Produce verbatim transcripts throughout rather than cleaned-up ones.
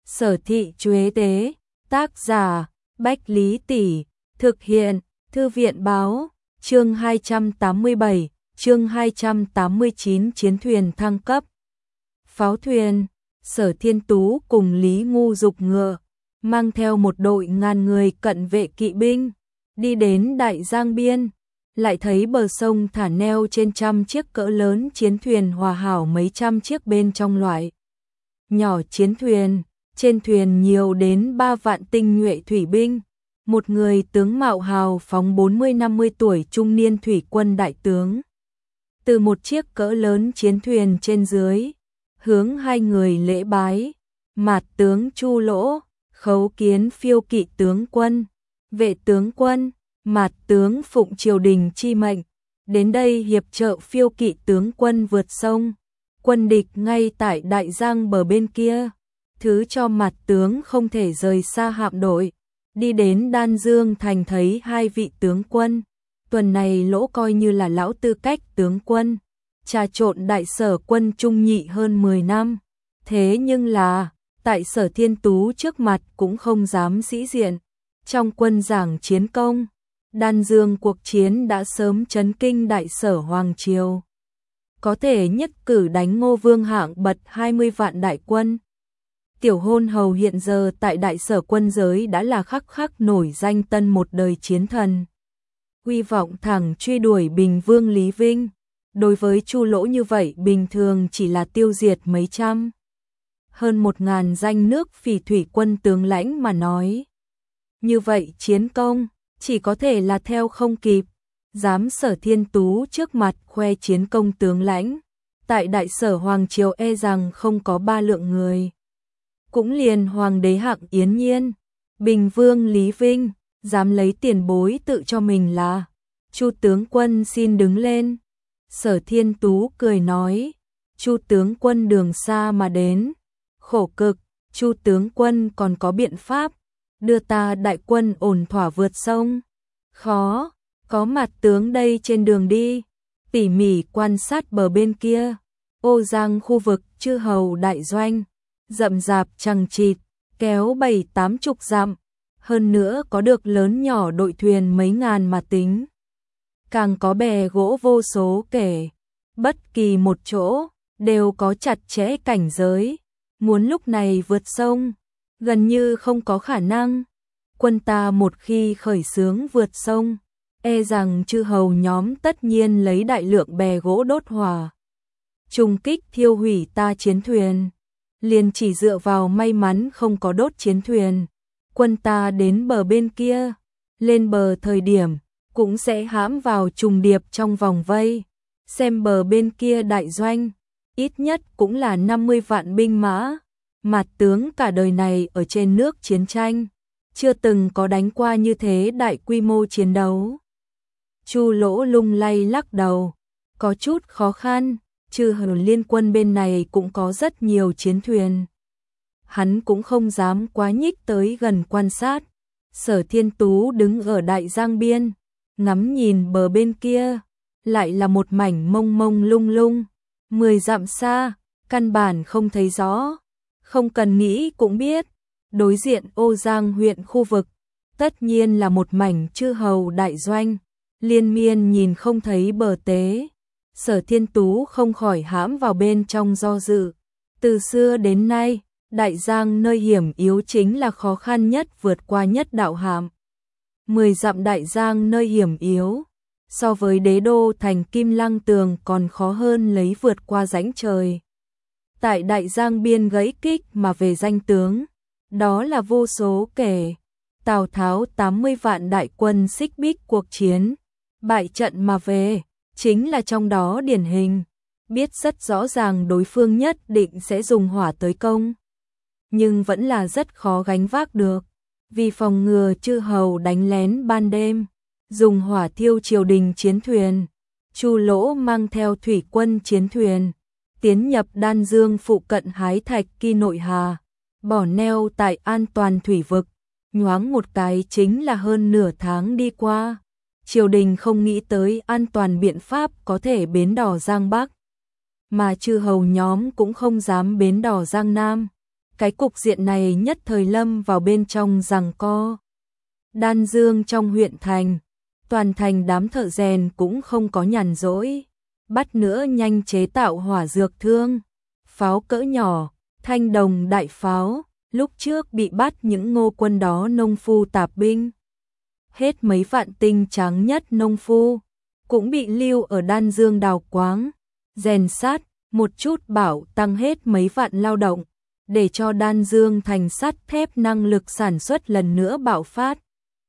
Sở Thị Chuế Tế, tác giả Bách Lý Tỷ, thực hiện Thư viện Báo, chương hai trăm tám mươi bảy, chương hai trăm tám mươi chín chiến thuyền thăng cấp. Pháo thuyền, Sở Thiên Tú cùng Lý Ngu dục ngựa, mang theo một đội ngàn người cận vệ kỵ binh, đi đến Đại Giang Biên, lại thấy bờ sông thả neo trên trăm chiếc cỡ lớn chiến thuyền hòa hảo mấy trăm chiếc bên trong loại nhỏ chiến thuyền, trên thuyền nhiều đến ba vạn tinh nhuệ thủy binh, một người tướng mạo hào phóng bốn mươi năm mươi tuổi trung niên thủy quân đại tướng. Từ một chiếc cỡ lớn chiến thuyền trên dưới, hướng hai người lễ bái, Mạt tướng Chu Lỗ, Khấu Kiến phiêu kỵ tướng quân, Vệ tướng quân, Mạt tướng phụng triều đình chi mệnh, đến đây hiệp trợ phiêu kỵ tướng quân vượt sông, quân địch ngay tại Đại Giang bờ bên kia, thứ cho Mạt tướng không thể rời xa hạm đội, đi đến Đan Dương thành thấy hai vị tướng quân, tuần này Lỗ coi như là lão tư cách tướng quân, trà trộn đại sở quân trung nhị hơn mười năm, thế nhưng là, tại Sở Thiên Tú trước mặt cũng không dám sĩ diện, trong quân giảng chiến công, Đan Dương cuộc chiến đã sớm chấn kinh đại sở Hoàng Triều. Có thể nhất cử đánh Ngô Vương hạng bật hai mươi vạn đại quân. Tiểu Hôn Hầu hiện giờ tại đại sở quân giới đã là khắc khắc nổi danh tân một đời chiến thần. Uy vọng thẳng truy đuổi Bình Vương Lý Vinh. Đối với Chu Lỗ như vậy bình thường chỉ là tiêu diệt mấy trăm. Hơn một ngàn danh nước phỉ thủy quân tướng lãnh mà nói. Như vậy chiến công chỉ có thể là theo không kịp. Dám Sở Thiên Tú trước mặt khoe chiến công tướng lãnh. Tại đại sở Hoàng Triều e rằng không có ba lượng người. Cũng liền Hoàng đế Hạng Yến Nhiên, Bình Vương Lý Vinh, dám lấy tiền bối tự cho mình là Chu tướng quân xin đứng lên. Sở Thiên Tú cười nói, Chu tướng quân đường xa mà đến, khổ cực, Chu tướng quân còn có biện pháp, đưa ta đại quân ổn thỏa vượt sông. Khó, có Mạt tướng đây trên đường đi, tỉ mỉ quan sát bờ bên kia, Ô Giang khu vực chư hầu đại doanh, rậm rạp chằng chịt, kéo bảy tám chục dặm, hơn nữa có được lớn nhỏ đội thuyền mấy ngàn mà tính. Càng có bè gỗ vô số kể, bất kỳ một chỗ, đều có chặt chẽ cảnh giới, muốn lúc này vượt sông, gần như không có khả năng. Quân ta một khi khởi xướng vượt sông, e rằng chư hầu nhóm tất nhiên lấy đại lượng bè gỗ đốt hỏa, trùng kích thiêu hủy ta chiến thuyền. Liền chỉ dựa vào may mắn không có đốt chiến thuyền, quân ta đến bờ bên kia, lên bờ thời điểm, cũng sẽ hãm vào trùng điệp trong vòng vây, xem bờ bên kia đại doanh, ít nhất cũng là năm mươi vạn binh mã, Mạt tướng cả đời này ở trên nước chiến tranh, chưa từng có đánh qua như thế đại quy mô chiến đấu. Chu Lỗ lung lay lắc đầu, có chút khó khăn. Chư hầu liên quân bên này cũng có rất nhiều chiến thuyền. Hắn cũng không dám quá nhích tới gần quan sát. Sở Thiên Tú đứng ở Đại Giang Biên, ngắm nhìn bờ bên kia, lại là một mảnh mông mông lung lung, mười dặm xa, căn bản không thấy rõ. Không cần nghĩ cũng biết, đối diện Ô Giang huyện khu vực, tất nhiên là một mảnh chư hầu đại doanh, liên miên nhìn không thấy bờ tế. Sở Thiên Tú không khỏi hãm vào bên trong do dự. Từ xưa đến nay, Đại Giang nơi hiểm yếu chính là khó khăn nhất vượt qua nhất đạo hạm. Mười dặm Đại Giang nơi hiểm yếu, so với đế đô thành Kim Lăng Tường còn khó hơn lấy vượt qua rãnh trời. Tại Đại Giang biên gãy kích mà về danh tướng, đó là vô số kể. Tào Tháo tám mươi vạn đại quân xích bích cuộc chiến, bại trận mà về. Chính là trong đó điển hình, biết rất rõ ràng đối phương nhất định sẽ dùng hỏa tới công. Nhưng vẫn là rất khó gánh vác được, vì phòng ngừa chư hầu đánh lén ban đêm, dùng hỏa thiêu triều đình chiến thuyền. Chu Lỗ mang theo thủy quân chiến thuyền, tiến nhập Đan Dương phụ cận hái thạch Kỳ Nội Hà, bỏ neo tại an toàn thủy vực, nhoáng một cái chính là hơn nửa tháng đi qua. Triều đình không nghĩ tới an toàn biện pháp có thể bến đò Giang Bắc, mà chư hầu nhóm cũng không dám bến đò Giang Nam. Cái cục diện này nhất thời lâm vào bên trong giằng co. Đan Dương trong huyện thành, toàn thành đám thợ rèn cũng không có nhàn rỗi, bắt nữa nhanh chế tạo hỏa dược thương, pháo cỡ nhỏ, thanh đồng đại pháo, lúc trước bị bắt những ngô quân đó nông phu tạp binh. Hết mấy vạn tinh trắng nhất nông phu, cũng bị lưu ở Đan Dương đào quáng, rèn sát, một chút bảo tăng hết mấy vạn lao động, để cho Đan Dương thành sắt thép năng lực sản xuất lần nữa bạo phát.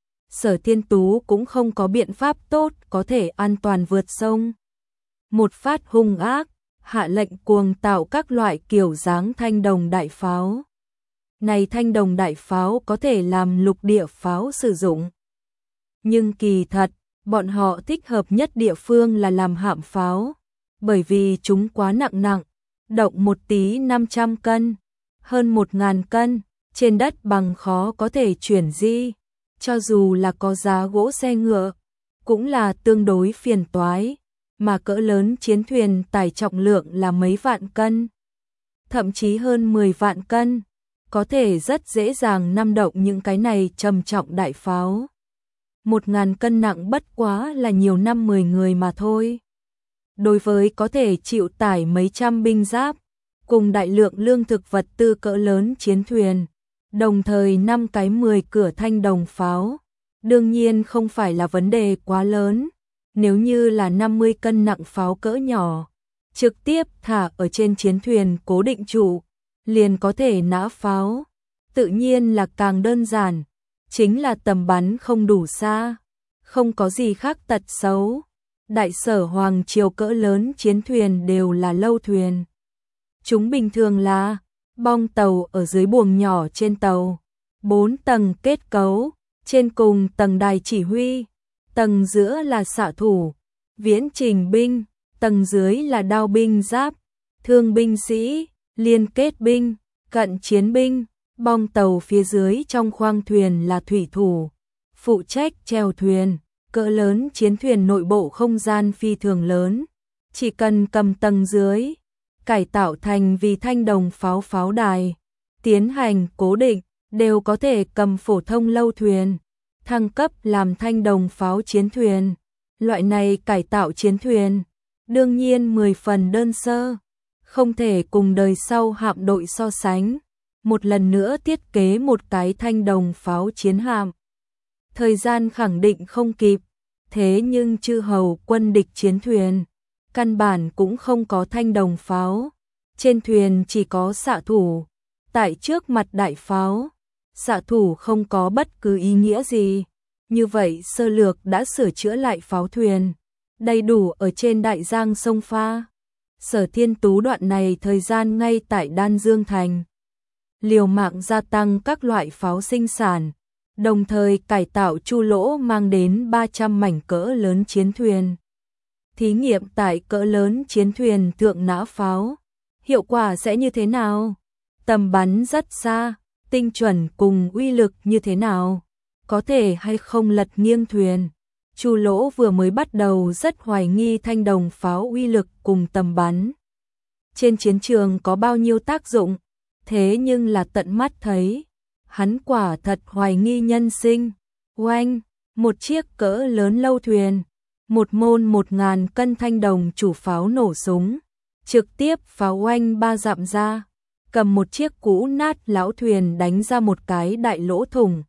Sở Thiên Tú cũng không có biện pháp tốt có thể an toàn vượt sông. Một phát hung ác, hạ lệnh cuồng tạo các loại kiểu dáng thanh đồng đại pháo. Này thanh đồng đại pháo có thể làm lục địa pháo sử dụng. Nhưng kỳ thật, bọn họ thích hợp nhất địa phương là làm hạm pháo, bởi vì chúng quá nặng nặng, động một tí năm trăm cân, hơn một nghìn cân, trên đất bằng khó có thể chuyển di, cho dù là có giá gỗ xe ngựa, cũng là tương đối phiền toái, mà cỡ lớn chiến thuyền tải trọng lượng là mấy vạn cân, thậm chí hơn mười vạn cân, có thể rất dễ dàng nằm động những cái này trầm trọng đại pháo. Một ngàn cân nặng bất quá là nhiều năm mười người mà thôi. Đối với có thể chịu tải mấy trăm binh giáp, cùng đại lượng lương thực vật tư cỡ lớn chiến thuyền, đồng thời năm cái mười cửa thanh đồng pháo, đương nhiên không phải là vấn đề quá lớn. Nếu như là năm mươi cân nặng pháo cỡ nhỏ, trực tiếp thả ở trên chiến thuyền cố định trụ, liền có thể nã pháo, tự nhiên là càng đơn giản, chính là tầm bắn không đủ xa, không có gì khác tật xấu. Đại sở hoàng triều cỡ lớn chiến thuyền đều là lâu thuyền. Chúng bình thường là bong tàu ở dưới buồng nhỏ trên tàu, bốn tầng kết cấu, trên cùng tầng đài chỉ huy, tầng giữa là xạ thủ, viễn trình binh, tầng dưới là đao binh giáp, thương binh sĩ, liên kết binh, cận chiến binh, bong tàu phía dưới trong khoang thuyền là thủy thủ, phụ trách chèo thuyền. Cỡ lớn chiến thuyền nội bộ không gian phi thường lớn, chỉ cần cầm tầng dưới, cải tạo thành vì thanh đồng pháo pháo đài, tiến hành cố định, đều có thể cầm phổ thông lâu thuyền, thăng cấp làm thanh đồng pháo chiến thuyền. Loại này cải tạo chiến thuyền, đương nhiên mười phần đơn sơ, không thể cùng đời sau hạm đội so sánh. Một lần nữa thiết kế một cái thanh đồng pháo chiến hạm. Thời gian khẳng định không kịp, thế nhưng chư hầu quân địch chiến thuyền, căn bản cũng không có thanh đồng pháo, trên thuyền chỉ có xạ thủ, tại trước mặt đại pháo, xạ thủ không có bất cứ ý nghĩa gì, như vậy sơ lược đã sửa chữa lại pháo thuyền, đầy đủ ở trên đại giang sông pha. Sở Thiên Tú đoạn này thời gian ngay tại Đan Dương thành, liều mạng gia tăng các loại pháo sinh sản, đồng thời cải tạo Chu Lỗ mang đến ba trăm mảnh cỡ lớn chiến thuyền. Thí nghiệm tại cỡ lớn chiến thuyền thượng nã pháo, hiệu quả sẽ như thế nào? Tầm bắn rất xa, tinh chuẩn cùng uy lực như thế nào? Có thể hay không lật nghiêng thuyền? Chu Lỗ vừa mới bắt đầu rất hoài nghi thanh đồng pháo uy lực cùng tầm bắn. Trên chiến trường có bao nhiêu tác dụng? Thế nhưng là tận mắt thấy, hắn quả thật hoài nghi nhân sinh. Oanh, một chiếc cỡ lớn lâu thuyền, một môn một ngàn cân thanh đồng chủ pháo nổ súng, trực tiếp pháo oanh ba dặm ra, cầm một chiếc cũ nát lão thuyền đánh ra một cái đại lỗ thủng.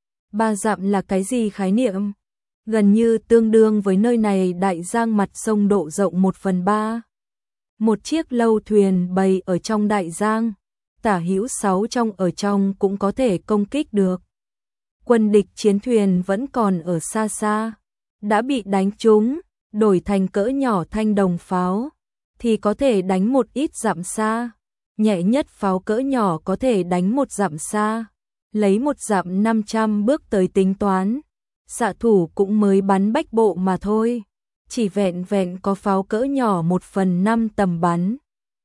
Ba dặm là cái gì khái niệm? Gần như tương đương với nơi này đại giang mặt sông độ rộng một phần ba. Một chiếc lâu thuyền bày ở trong đại giang, tả hữu sáu trong ở trong cũng có thể công kích được. Quân địch chiến thuyền vẫn còn ở xa xa, đã bị đánh trúng, đổi thành cỡ nhỏ thanh đồng pháo, thì có thể đánh một ít dặm xa. Nhẹ nhất pháo cỡ nhỏ có thể đánh một dặm xa, lấy một dặm năm trăm bước tới tính toán. Xạ thủ cũng mới bắn bách bộ mà thôi, chỉ vẹn vẹn có pháo cỡ nhỏ một phần năm tầm bắn.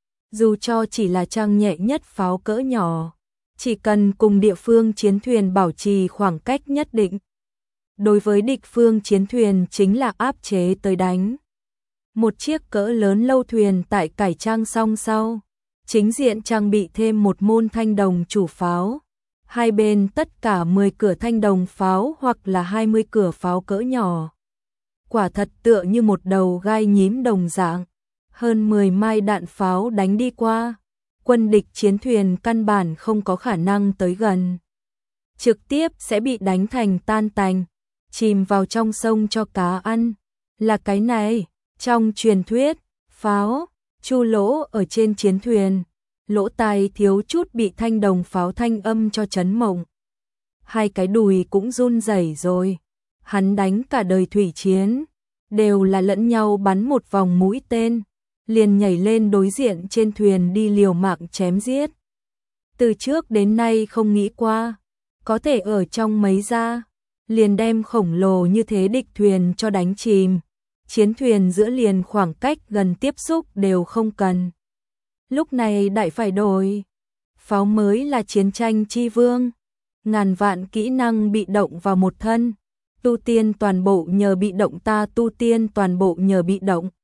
Dù cho chỉ là trang nhẹ nhất pháo cỡ nhỏ, chỉ cần cùng địa phương chiến thuyền bảo trì khoảng cách nhất định. Đối với địch phương chiến thuyền chính là áp chế tới đánh. Một chiếc cỡ lớn lâu thuyền tại cải trang xong sau, chính diện trang bị thêm một môn thanh đồng chủ pháo. Hai bên tất cả mười cửa thanh đồng pháo hoặc là hai mươi cửa pháo cỡ nhỏ. Quả thật tựa như một đầu gai nhím đồng dạng. Hơn mười mai đạn pháo đánh đi qua, quân địch chiến thuyền căn bản không có khả năng tới gần. Trực tiếp sẽ bị đánh thành tan tành, chìm vào trong sông cho cá ăn. Là cái này, trong truyền thuyết, pháo, chu lỗ ở trên chiến thuyền, lỗ tai thiếu chút bị thanh đồng pháo thanh âm cho chấn mộng. Hai cái đùi cũng run rẩy rồi, hắn đánh cả đời thủy chiến, đều là lẫn nhau bắn một vòng mũi tên, liền nhảy lên đối diện trên thuyền đi liều mạng chém giết. Từ trước đến nay không nghĩ qua, có thể ở trong mấy gia, liền đem khổng lồ như thế địch thuyền cho đánh chìm, chiến thuyền giữa liền khoảng cách gần tiếp xúc đều không cần. Lúc này đại phải đổi, pháo mới là chiến tranh chi vương, ngàn vạn kỹ năng bị động vào một thân, tu tiên toàn bộ nhờ bị động ta tu tiên toàn bộ nhờ bị động.